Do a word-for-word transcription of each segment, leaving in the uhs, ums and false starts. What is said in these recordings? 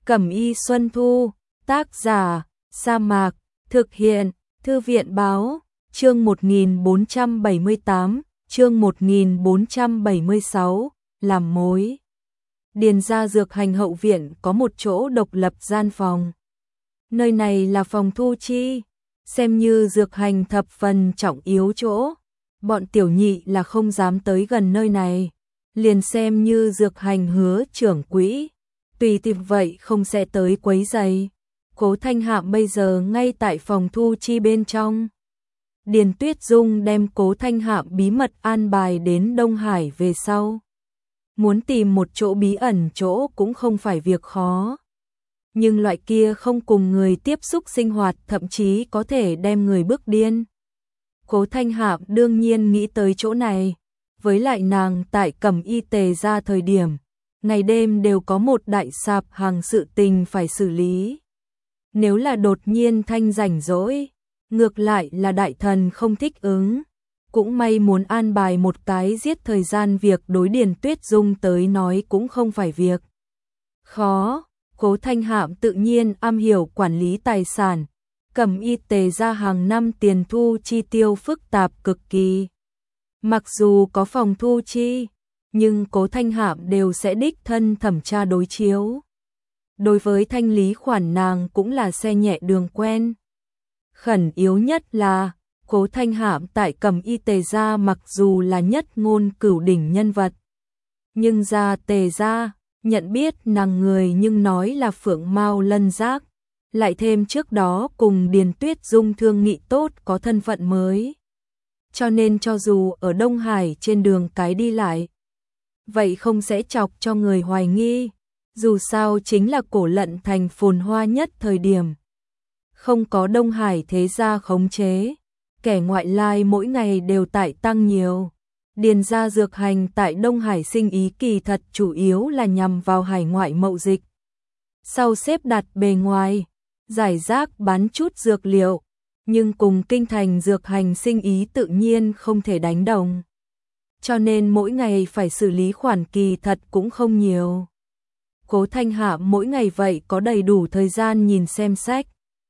Cẩm Y Xuân Thu, tác giả, Sa Mạc, thực hiện, Thư viện Báo, chương một nghìn bốn trăm bảy mươi tám, chương một nghìn bốn trăm bảy mươi sáu, làm mối. Điền gia dược hành hậu viện có một chỗ độc lập gian phòng. Nơi này là phòng thu chi, xem như dược hành thập phần trọng yếu chỗ. Bọn tiểu nhị là không dám tới gần nơi này, liền xem như dược hành hứa trưởng quỹ, tùy tiện vậy không sẽ tới quấy rầy. Cố Thanh Hạm bây giờ ngay tại phòng thu chi bên trong. Điền Tuyết Dung đem Cố Thanh Hạm bí mật an bài đến Đông Hải về sau. Muốn tìm một chỗ bí ẩn chỗ cũng không phải việc khó. Nhưng loại kia không cùng người tiếp xúc sinh hoạt thậm chí có thể đem người bức điên. Cố Thanh Hạm đương nhiên nghĩ tới chỗ này. Với lại nàng tại Cẩm Y Tề ra thời điểm, ngày đêm đều có một đại sạp hàng sự tình phải xử lý. Nếu là đột nhiên thanh rảnh rỗi, ngược lại là đại thần không thích ứng. Cũng may muốn an bài một cái giết thời gian việc đối Điền Tuyết Dung tới nói cũng không phải việc khó. Cố Thanh Hạm tự nhiên am hiểu quản lý tài sản. Cẩm Y Tề ra hàng năm tiền thu chi tiêu phức tạp cực kỳ. Mặc dù có phòng thu chi, nhưng Cố Thanh Hạm đều sẽ đích thân thẩm tra đối chiếu. Đối với thanh lý khoản nàng cũng là xe nhẹ đường quen. Khẩn yếu nhất là Cố Thanh Hạm tại Cẩm Y Tề gia mặc dù là nhất ngôn cửu đỉnh nhân vật, nhưng gia Tề gia nhận biết nàng người nhưng nói là phượng mao lân giác, lại thêm trước đó cùng Điền Tuyết Dung thương nghị tốt có thân phận mới. Cho nên cho dù ở Đông Hải trên đường cái đi lại, vậy không sẽ chọc cho người hoài nghi, dù sao chính là Cổ Lận thành phồn hoa nhất thời điểm. Không có Đông Hải thế gia khống chế, kẻ ngoại lai mỗi ngày đều tại tăng nhiều. Điền gia dược hành tại Đông Hải sinh ý kỳ thật chủ yếu là nhằm vào hải ngoại mậu dịch. Sau xếp đặt bề ngoài, giải rác bán chút dược liệu, nhưng cùng kinh thành dược hành sinh ý tự nhiên không thể đánh đồng. Cho nên mỗi ngày phải xử lý khoản kỳ thật cũng không nhiều. Cố Thanh Hạm mỗi ngày vậy có đầy đủ thời gian nhìn xem sách,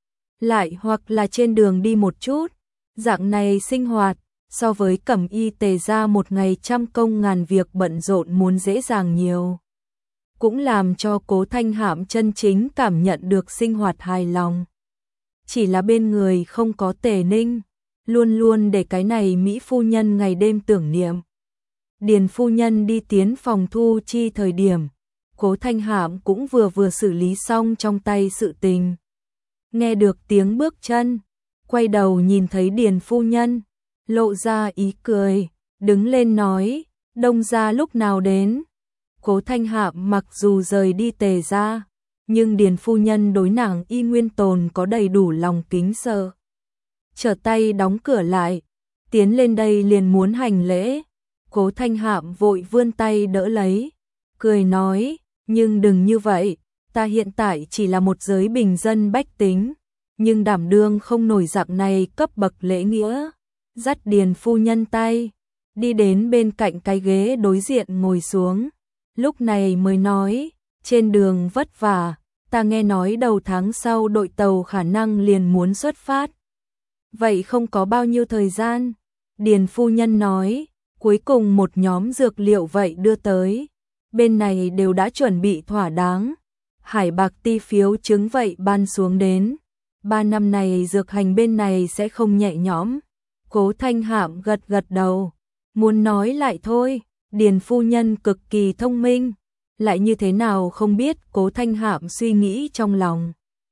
lại hoặc là trên đường đi một chút. Dạng này sinh hoạt, so với Cẩm Y Tề ra một ngày trăm công ngàn việc bận rộn muốn dễ dàng nhiều. Cũng làm cho Cố Thanh Hạm chân chính cảm nhận được sinh hoạt hài lòng. Chỉ là bên người không có Tề Ninh, luôn luôn để cái này Mỹ phu nhân ngày đêm tưởng niệm. Điền phu nhân đi tiến phòng thu chi thời điểm, Cố Thanh Hạm cũng vừa vừa xử lý xong trong tay sự tình. Nghe được tiếng bước chân, quay đầu nhìn thấy Điền phu nhân, lộ ra ý cười, đứng lên nói, Đông gia lúc nào đến. Cố Thanh Hạm mặc dù rời đi Tề gia, nhưng Điền phu nhân đối nàng y nguyên tồn có đầy đủ lòng kính sợ. Trở tay đóng cửa lại, tiến lên đây liền muốn hành lễ. Cố Thanh Hạm vội vươn tay đỡ lấy, cười nói, nhưng đừng như vậy, ta hiện tại chỉ là một giới bình dân bách tính, nhưng đảm đương không nổi dạng này cấp bậc lễ nghĩa. Dắt Điền phu nhân tay, đi đến bên cạnh cái ghế đối diện ngồi xuống. Lúc này mới nói, trên đường vất vả, ta nghe nói đầu tháng sau đội tàu khả năng liền muốn xuất phát. Vậy không có bao nhiêu thời gian. Điền phu nhân nói, cuối cùng một nhóm dược liệu vậy đưa tới. Bên này đều đã chuẩn bị thỏa đáng. Hải bạc ti phiếu chứng vậy ban xuống đến. Ba năm này dược hành bên này sẽ không nhẹ nhõm. Cố Thanh Hạm gật gật đầu, muốn nói lại thôi. Điền phu nhân cực kỳ thông minh, lại như thế nào không biết Cố Thanh Hạm suy nghĩ trong lòng.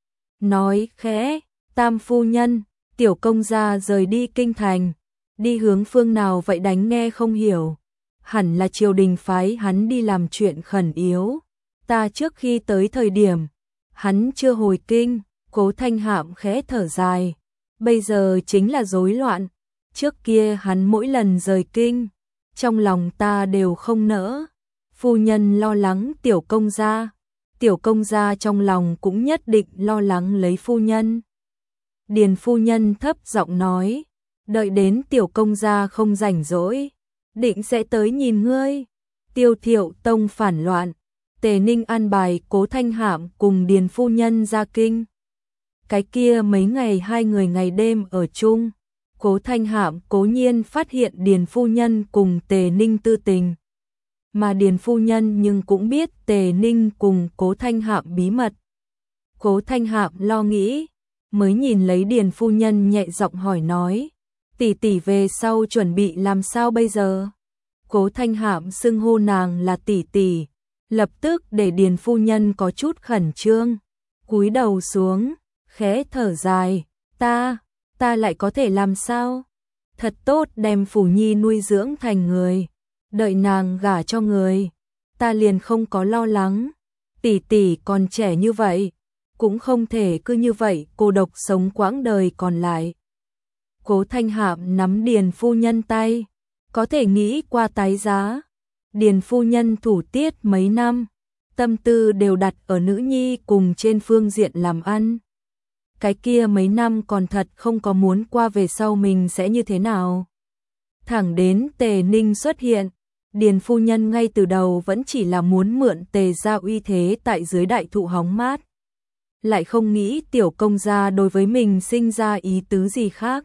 Nói khẽ, Tam phu nhân, tiểu công gia rời đi kinh thành, đi hướng phương nào vậy đánh nghe không hiểu. Hẳn là triều đình phái hắn đi làm chuyện khẩn yếu. Ta trước khi tới thời điểm, hắn chưa hồi kinh. Cố Thanh Hạm khẽ thở dài, bây giờ chính là rối loạn. Trước kia hắn mỗi lần rời kinh, trong lòng ta đều không nỡ. Phu nhân lo lắng tiểu công gia, tiểu công gia trong lòng cũng nhất định lo lắng lấy phu nhân. Điền phu nhân thấp giọng nói, đợi đến tiểu công gia không rảnh rỗi, định sẽ tới nhìn ngươi. Tiêu Thiệu Tông phản loạn, Tề Ninh an bài Cố Thanh Hạm cùng Điền phu nhân ra kinh. Cái kia mấy ngày hai người ngày đêm ở chung, Cố Thanh Hạm cố nhiên phát hiện Điền phu nhân cùng Tề Ninh tư tình. Mà Điền phu nhân nhưng cũng biết Tề Ninh cùng Cố Thanh Hạm bí mật. Cố Thanh Hạm lo nghĩ, mới nhìn lấy Điền phu nhân nhẹ giọng hỏi nói, tỷ tỷ về sau chuẩn bị làm sao bây giờ? Cố Thanh Hạm xưng hô nàng là tỷ tỷ, lập tức để Điền phu nhân có chút khẩn trương, cúi đầu xuống, khẽ thở dài, ta, ta lại có thể làm sao? Thật tốt đem Phủ Nhi nuôi dưỡng thành người, đợi nàng gả cho người, ta liền không có lo lắng, tỷ tỷ còn trẻ như vậy, cũng không thể cứ như vậy cô độc sống quãng đời còn lại. Cố Thanh Hạm nắm Điền phu nhân tay, có thể nghĩ qua tái giá. Điền phu nhân thủ tiết mấy năm, tâm tư đều đặt ở nữ nhi cùng trên phương diện làm ăn. Cái kia mấy năm còn thật không có muốn qua về sau mình sẽ như thế nào. Thẳng đến Tề Ninh xuất hiện, Điền phu nhân ngay từ đầu vẫn chỉ là muốn mượn Tề gia uy thế tại dưới đại thụ hóng mát. Lại không nghĩ tiểu công gia đối với mình sinh ra ý tứ gì khác.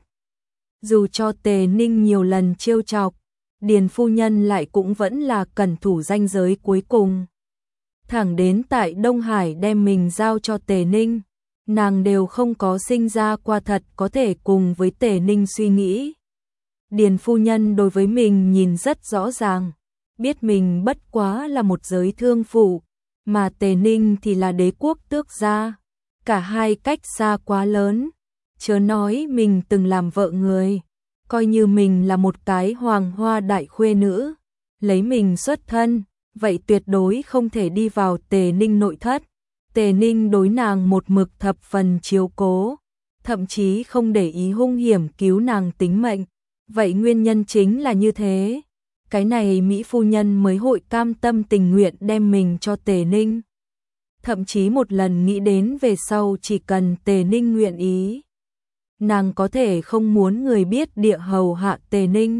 Dù cho Tề Ninh nhiều lần trêu chọc, Điền phu nhân lại cũng vẫn là cẩn thủ ranh giới cuối cùng. Thẳng đến tại Đông Hải đem mình giao cho Tề Ninh, nàng đều không có sinh ra qua thật có thể cùng với Tề Ninh suy nghĩ. Điền phu nhân đối với mình nhìn rất rõ ràng, biết mình bất quá là một giới thương phụ, mà Tề Ninh thì là đế quốc tước gia, cả hai cách xa quá lớn, chớ nói mình từng làm vợ người, coi như mình là một cái hoàng hoa đại khuê nữ, lấy mình xuất thân, vậy tuyệt đối không thể đi vào Tề Ninh nội thất. Tề Ninh đối nàng một mực thập phần chiếu cố, thậm chí không để ý hung hiểm cứu nàng tính mệnh, vậy nguyên nhân chính là như thế. Cái này Mỹ phu nhân mới hội cam tâm tình nguyện đem mình cho Tề Ninh. Thậm chí một lần nghĩ đến về sau chỉ cần Tề Ninh nguyện ý, nàng có thể không muốn người biết địa hầu hạ Tề Ninh.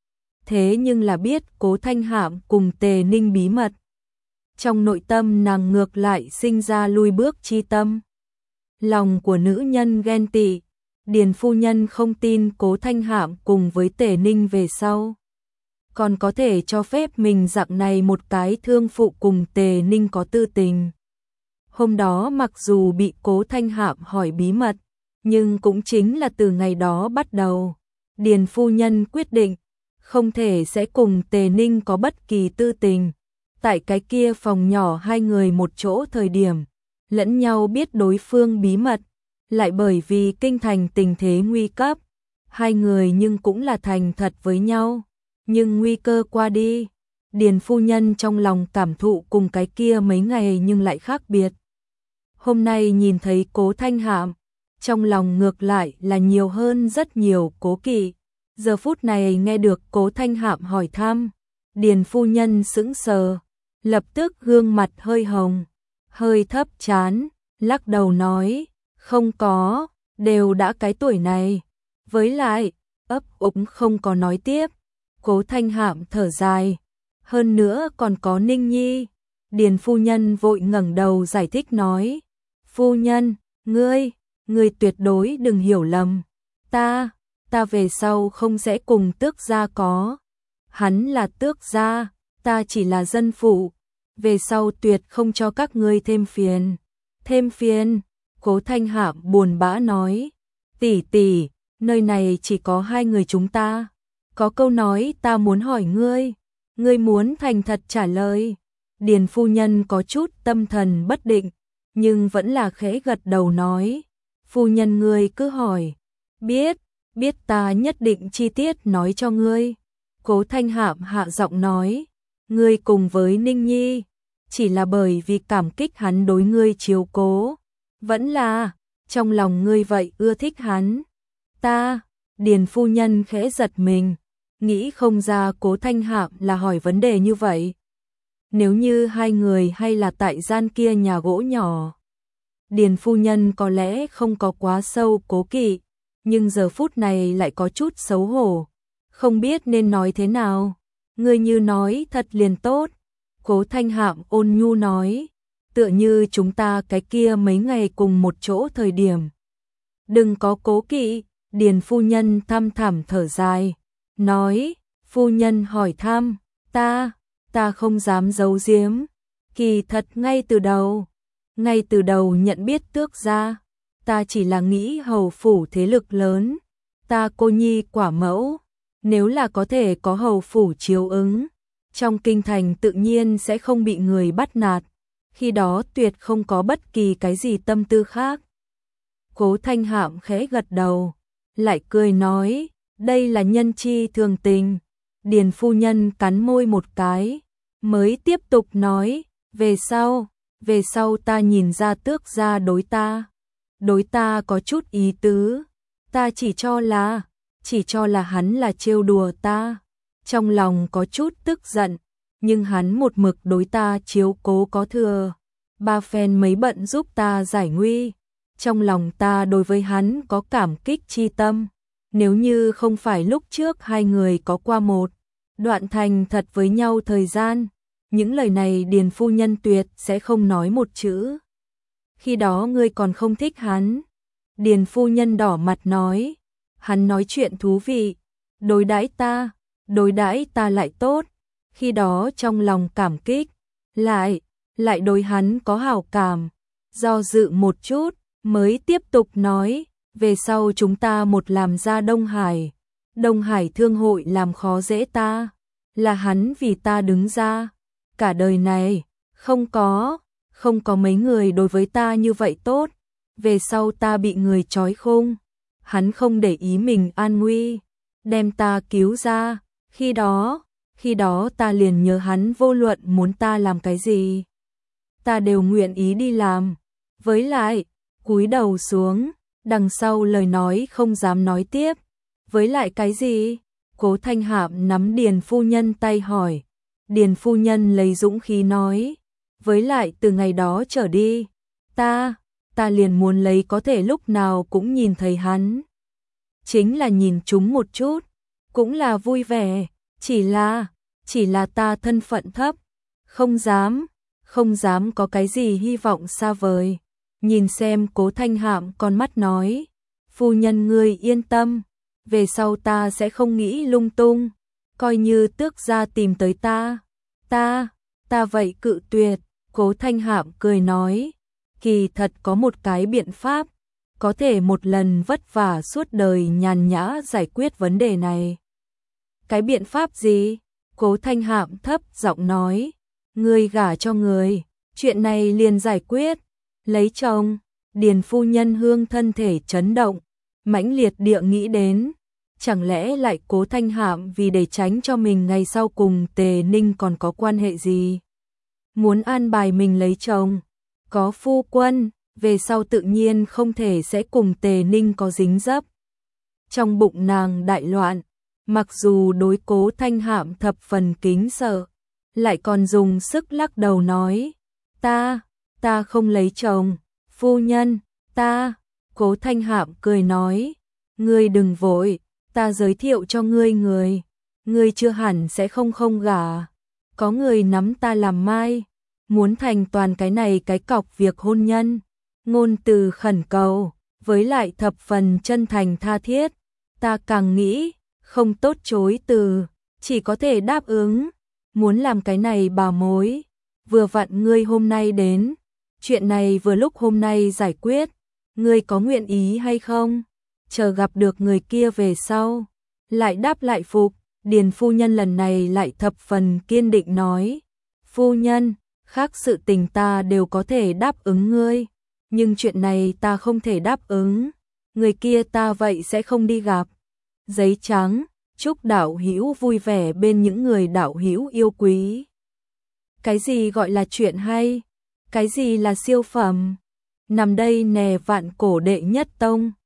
Thế nhưng là biết Cố Thanh Hạm cùng Tề Ninh bí mật. Trong nội tâm nàng ngược lại sinh ra lui bước chi tâm. Lòng của nữ nhân ghen tị, Điền phu nhân không tin Cố Thanh Hạm cùng với Tề Ninh về sau. Còn có thể cho phép mình dạng này một cái thương phụ cùng Tề Ninh có tư tình. Hôm đó mặc dù bị Cố Thanh Hạm hỏi bí mật, nhưng cũng chính là từ ngày đó bắt đầu, Điền phu nhân quyết định, không thể sẽ cùng Tề Ninh có bất kỳ tư tình. Tại cái kia phòng nhỏ hai người một chỗ thời điểm, lẫn nhau biết đối phương bí mật, lại bởi vì kinh thành tình thế nguy cấp, hai người nhưng cũng là thành thật với nhau. Nhưng nguy cơ qua đi, Điền phu nhân trong lòng cảm thụ cùng cái kia mấy ngày nhưng lại khác biệt. Hôm nay nhìn thấy Cố Thanh Hạm, trong lòng ngược lại là nhiều hơn rất nhiều cố kỵ. Giờ phút này nghe được Cố Thanh Hạm hỏi thăm, Điền phu nhân sững sờ, lập tức gương mặt hơi hồng, hơi thấp chán, lắc đầu nói, không có, đều đã cái tuổi này. Với lại, ấp úng không có nói tiếp. Cố Thanh Hạm thở dài, hơn nữa còn có Ninh Nhi. Điền phu nhân vội ngẩng đầu giải thích nói, phu nhân, ngươi, ngươi tuyệt đối đừng hiểu lầm, ta, ta về sau không sẽ cùng tước gia có. Hắn là tước gia, ta chỉ là dân phụ, về sau tuyệt không cho các ngươi thêm phiền. Thêm phiền? Cố Thanh Hạm buồn bã nói, tỷ tỷ, nơi này chỉ có hai người chúng ta. Có câu nói ta muốn hỏi ngươi, ngươi muốn thành thật trả lời. Điền phu nhân có chút tâm thần bất định, nhưng vẫn là khẽ gật đầu nói, phu nhân ngươi cứ hỏi, biết, biết ta nhất định chi tiết nói cho ngươi. Cố Thanh Hạm hạ giọng nói, ngươi cùng với Ninh Nhi, chỉ là bởi vì cảm kích hắn đối ngươi chiếu cố, vẫn là, trong lòng ngươi vậy ưa thích hắn. Ta, Điền phu nhân khẽ giật mình, nghĩ không ra Cố Thanh Hạm là hỏi vấn đề như vậy. Nếu như hai người hay là tại gian kia nhà gỗ nhỏ, Điền phu nhân có lẽ không có quá sâu cố kỵ, nhưng giờ phút này lại có chút xấu hổ, không biết nên nói thế nào. Ngươi như nói thật liền tốt. Cố Thanh Hạm ôn nhu nói, tựa như chúng ta cái kia mấy ngày cùng một chỗ thời điểm. Đừng có cố kỵ, Điền phu nhân thăm thẳm thở dài, nói, phu nhân hỏi thăm, ta, ta không dám giấu giếm, kỳ thật ngay từ đầu, ngay từ đầu nhận biết Tước gia, ta chỉ là nghĩ hầu phủ thế lực lớn, ta cô nhi quả mẫu, nếu là có thể có hầu phủ chiếu ứng, trong kinh thành tự nhiên sẽ không bị người bắt nạt, khi đó tuyệt không có bất kỳ cái gì tâm tư khác. Cố Thanh Hạm khẽ gật đầu, lại cười nói, đây là nhân chi thường tình. Điền phu nhân cắn môi một cái, mới tiếp tục nói, về sau, về sau ta nhìn ra Tước gia đối ta, đối ta có chút ý tứ, ta chỉ cho là, chỉ cho là hắn là trêu đùa ta, trong lòng có chút tức giận, nhưng hắn một mực đối ta chiếu cố có thừa, ba phen mấy bận giúp ta giải nguy, trong lòng ta đối với hắn có cảm kích chi tâm, nếu như không phải lúc trước hai người có qua một đoạn thành thật với nhau thời gian, những lời này Điền phu nhân tuyệt sẽ không nói một chữ. Khi đó ngươi còn không thích hắn. Điền phu nhân đỏ mặt nói, hắn nói chuyện thú vị, đối đãi ta, đối đãi ta lại tốt, khi đó trong lòng cảm kích, lại, lại đối hắn có hảo cảm, do dự một chút, mới tiếp tục nói, về sau chúng ta một làm ra Đông Hải, Đông Hải thương hội làm khó dễ ta, là hắn vì ta đứng ra, cả đời này, không có, không có mấy người đối với ta như vậy tốt, về sau ta bị người trói khung, hắn không để ý mình an nguy, đem ta cứu ra, khi đó, khi đó ta liền nhớ hắn vô luận muốn ta làm cái gì, ta đều nguyện ý đi làm, với lại, cúi đầu xuống, đằng sau lời nói không dám nói tiếp, với lại cái gì? Cố Thanh Hạm nắm Điền phu nhân tay hỏi, Điền phu nhân lấy dũng khí nói, với lại từ ngày đó trở đi, ta, ta liền muốn lấy có thể lúc nào cũng nhìn thấy hắn. Chính là nhìn chúng một chút, cũng là vui vẻ, chỉ là, chỉ là ta thân phận thấp, không dám, không dám có cái gì hy vọng xa vời. Nhìn xem Cố Thanh Hạm con mắt nói, phu nhân ngươi yên tâm, về sau ta sẽ không nghĩ lung tung, coi như Tước gia tìm tới ta, ta, ta vậy cự tuyệt. Cố Thanh Hạm cười nói, kỳ thật có một cái biện pháp, có thể một lần vất vả suốt đời nhàn nhã giải quyết vấn đề này. Cái biện pháp gì? Cố Thanh Hạm thấp giọng nói, ngươi gả cho người, chuyện này liền giải quyết, lấy chồng. Điền phu nhân hương thân thể chấn động, mãnh liệt địa nghĩ đến, chẳng lẽ lại Cố Thanh Hạm vì để tránh cho mình ngày sau cùng Tề Ninh còn có quan hệ gì? Muốn an bài mình lấy chồng, có phu quân, về sau tự nhiên không thể sẽ cùng Tề Ninh có dính dấp. Trong bụng nàng đại loạn, mặc dù đối Cố Thanh Hạm thập phần kính sợ, lại còn dùng sức lắc đầu nói, ta, ta không lấy chồng, phu nhân, ta. Cố Thanh Hạm cười nói, ngươi đừng vội, ta giới thiệu cho ngươi người, ngươi chưa hẳn sẽ không không gả, có người nắm ta làm mai, muốn thành toàn cái này cái cọc việc hôn nhân, ngôn từ khẩn cầu, với lại thập phần chân thành tha thiết, ta càng nghĩ, không tốt chối từ, chỉ có thể đáp ứng, muốn làm cái này bảo mối, vừa vặn ngươi hôm nay đến, chuyện này vừa lúc hôm nay giải quyết, ngươi có nguyện ý hay không? Chờ gặp được người kia về sau, lại đáp lại phục. Điền phu nhân lần này lại thập phần kiên định nói, phu nhân, khác sự tình ta đều có thể đáp ứng ngươi, nhưng chuyện này ta không thể đáp ứng, người kia ta vậy sẽ không đi gặp. Giấy trắng, chúc đạo hữu vui vẻ bên những người đạo hữu yêu quý. Cái gì gọi là chuyện hay? Cái gì là siêu phẩm? Nằm đây nè vạn cổ đệ nhất tông.